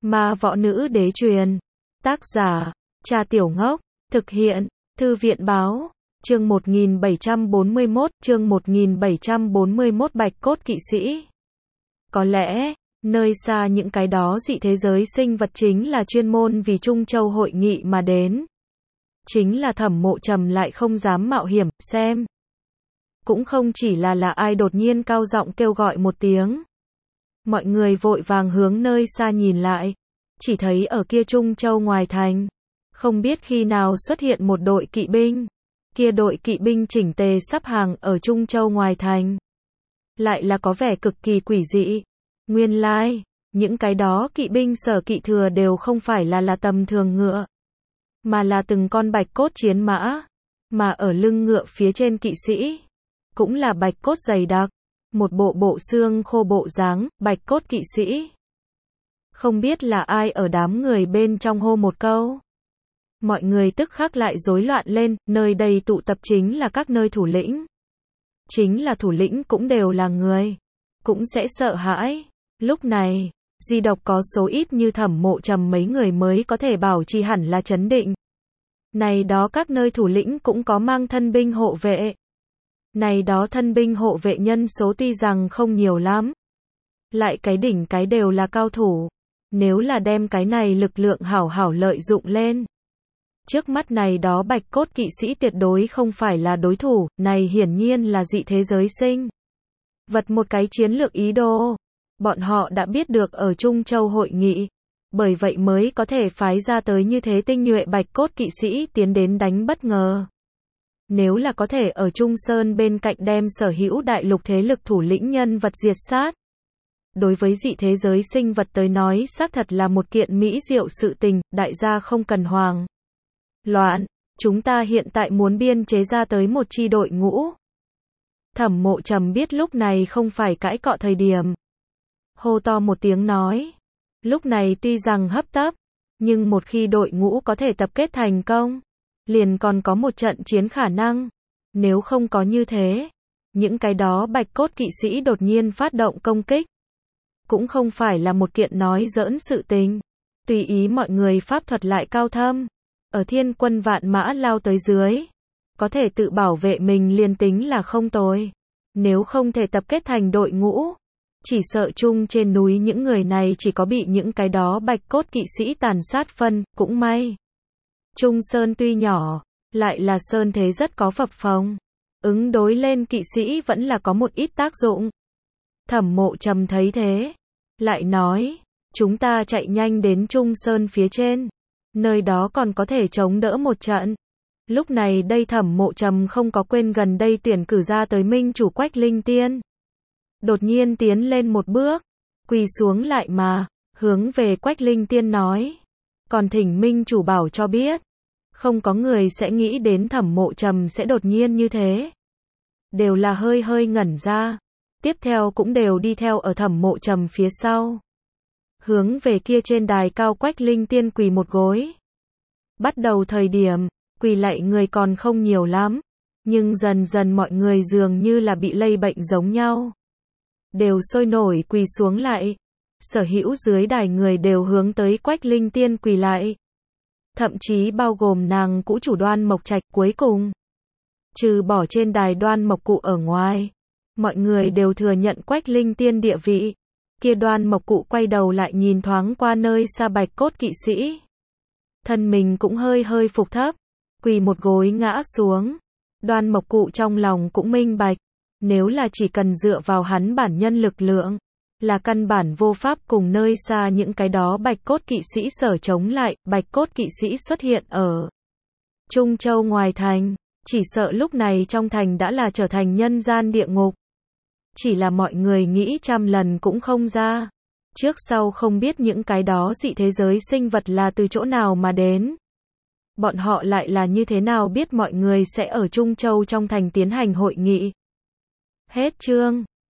Ma Võ Nữ Đế Truyền. Tác giả, Cha Tiểu Ngốc. Thực hiện, Thư viện Báo. Chương 1741, Bạch Cốt Kỵ Sĩ. Có lẽ, nơi xa những cái đó dị thế giới sinh vật chính là chuyên môn vì Trung Châu hội nghị mà đến. Chính là Thẩm Mộ Trầm lại không dám mạo hiểm, xem. Cũng không chỉ là ai đột nhiên cao giọng kêu gọi một tiếng. Mọi người vội vàng hướng nơi xa nhìn lại. Chỉ thấy ở kia Trung Châu ngoài thành. Không biết khi nào xuất hiện một đội kỵ binh. Kia đội kỵ binh chỉnh tề sắp hàng ở Trung Châu ngoài thành. Lại là có vẻ cực kỳ quỷ dị. Nguyên lai, những cái đó kỵ binh sở kỵ thừa đều không phải là tầm thường ngựa. Mà là từng con bạch cốt chiến mã. Mà ở lưng ngựa phía trên kỵ sĩ. Cũng là bạch cốt dày đặc. Một bộ xương khô bộ dáng, bạch cốt kỵ sĩ. Không biết là ai ở đám người bên trong hô một câu. Mọi người tức khắc lại rối loạn lên, nơi đây tụ tập chính là các nơi thủ lĩnh. Chính là thủ lĩnh cũng đều là người. Cũng sẽ sợ hãi. Lúc này, duy độc có số ít như Thẩm Mộ Trầm mấy người mới có thể bảo trì hẳn là trấn định. Này đó các nơi thủ lĩnh cũng có mang thân binh hộ vệ. Này đó thân binh hộ vệ nhân số tuy rằng không nhiều lắm. Lại cái đỉnh cái đều là cao thủ. Nếu là đem cái này lực lượng hảo lợi dụng lên. Trước mắt này đó bạch cốt kỵ sĩ tuyệt đối không phải là đối thủ, này hiển nhiên là dị thế giới sinh. Vật một cái chiến lược ý đồ. Bọn họ đã biết được ở Trung Châu hội nghị. Bởi vậy mới có thể phái ra tới như thế tinh nhuệ bạch cốt kỵ sĩ tiến đến đánh bất ngờ. Nếu là có thể ở Trung Sơn bên cạnh đem sở hữu đại lục thế lực thủ lĩnh nhân vật diệt sát. Đối với dị thế giới sinh vật tới nói xác thật là một kiện mỹ diệu sự tình, đại gia không cần hoang loạn, chúng ta hiện tại muốn biên chế ra tới một chi đội ngũ. Thẩm Mộ Trầm biết lúc này không phải cãi cọ thời điểm. Hô to một tiếng nói. Lúc này tuy rằng hấp tấp, nhưng một khi đội ngũ có thể tập kết thành công, liền còn có một trận chiến khả năng. Nếu không có như thế, những cái đó bạch cốt kỵ sĩ đột nhiên phát động công kích. Cũng không phải là một kiện nói giỡn sự tình. Tùy ý mọi người pháp thuật lại cao thâm. Ở thiên quân vạn mã lao tới dưới. Có thể tự bảo vệ mình liền tính là không tồi. Nếu không thể tập kết thành đội ngũ. Chỉ sợ chung trên núi những người này chỉ có bị những cái đó bạch cốt kỵ sĩ tàn sát phân, cũng may. Trung Sơn tuy nhỏ, lại là Sơn thế rất có phập phồng. Ứng đối lên kỵ sĩ vẫn là có một ít tác dụng. Thẩm Mộ Trầm thấy thế. Lại nói, chúng ta chạy nhanh đến Trung Sơn phía trên. Nơi đó còn có thể chống đỡ một trận. Lúc này đây Thẩm Mộ Trầm không có quên gần đây tuyển cử ra tới minh chủ Quách Linh Tiên. Đột nhiên tiến lên một bước. Quỳ xuống lại mà, hướng về Quách Linh Tiên nói. Còn thỉnh minh chủ bảo cho biết. Không có người sẽ nghĩ đến Thẩm Mộ Trầm sẽ đột nhiên như thế. Đều là hơi ngẩn ra. Tiếp theo cũng đều đi theo ở Thẩm Mộ Trầm phía sau. Hướng về kia trên đài cao Quách Linh Tiên quỳ một gối. Bắt đầu thời điểm, quỳ lạy người còn không nhiều lắm. Nhưng dần dần mọi người dường như là bị lây bệnh giống nhau. Đều sôi nổi quỳ xuống lại. Sở hữu dưới đài người đều hướng tới Quách Linh Tiên quỳ lại. Thậm chí bao gồm nàng cũ chủ Đoan Mộc Trạch cuối cùng. Trừ bỏ trên đài Đoan Mộc Cụ ở ngoài. Mọi người đều thừa nhận Quách Linh Tiên địa vị. Kia Đoan Mộc Cụ quay đầu lại nhìn thoáng qua nơi xa bạch cốt kỵ sĩ. Thân mình cũng hơi phục thấp. Quỳ một gối ngã xuống. Đoan Mộc Cụ trong lòng cũng minh bạch. Nếu là chỉ cần dựa vào hắn bản nhân lực lượng. Là căn bản vô pháp cùng nơi xa những cái đó bạch cốt kỵ sĩ sở chống lại. Bạch cốt kỵ sĩ xuất hiện ở Trung Châu ngoài thành. Chỉ sợ lúc này trong thành đã là trở thành nhân gian địa ngục. Chỉ là mọi người nghĩ trăm lần cũng không ra. Trước sau không biết những cái đó dị thế giới sinh vật là từ chỗ nào mà đến. Bọn họ lại là như thế nào biết mọi người sẽ ở Trung Châu trong thành tiến hành hội nghị. Hết chương.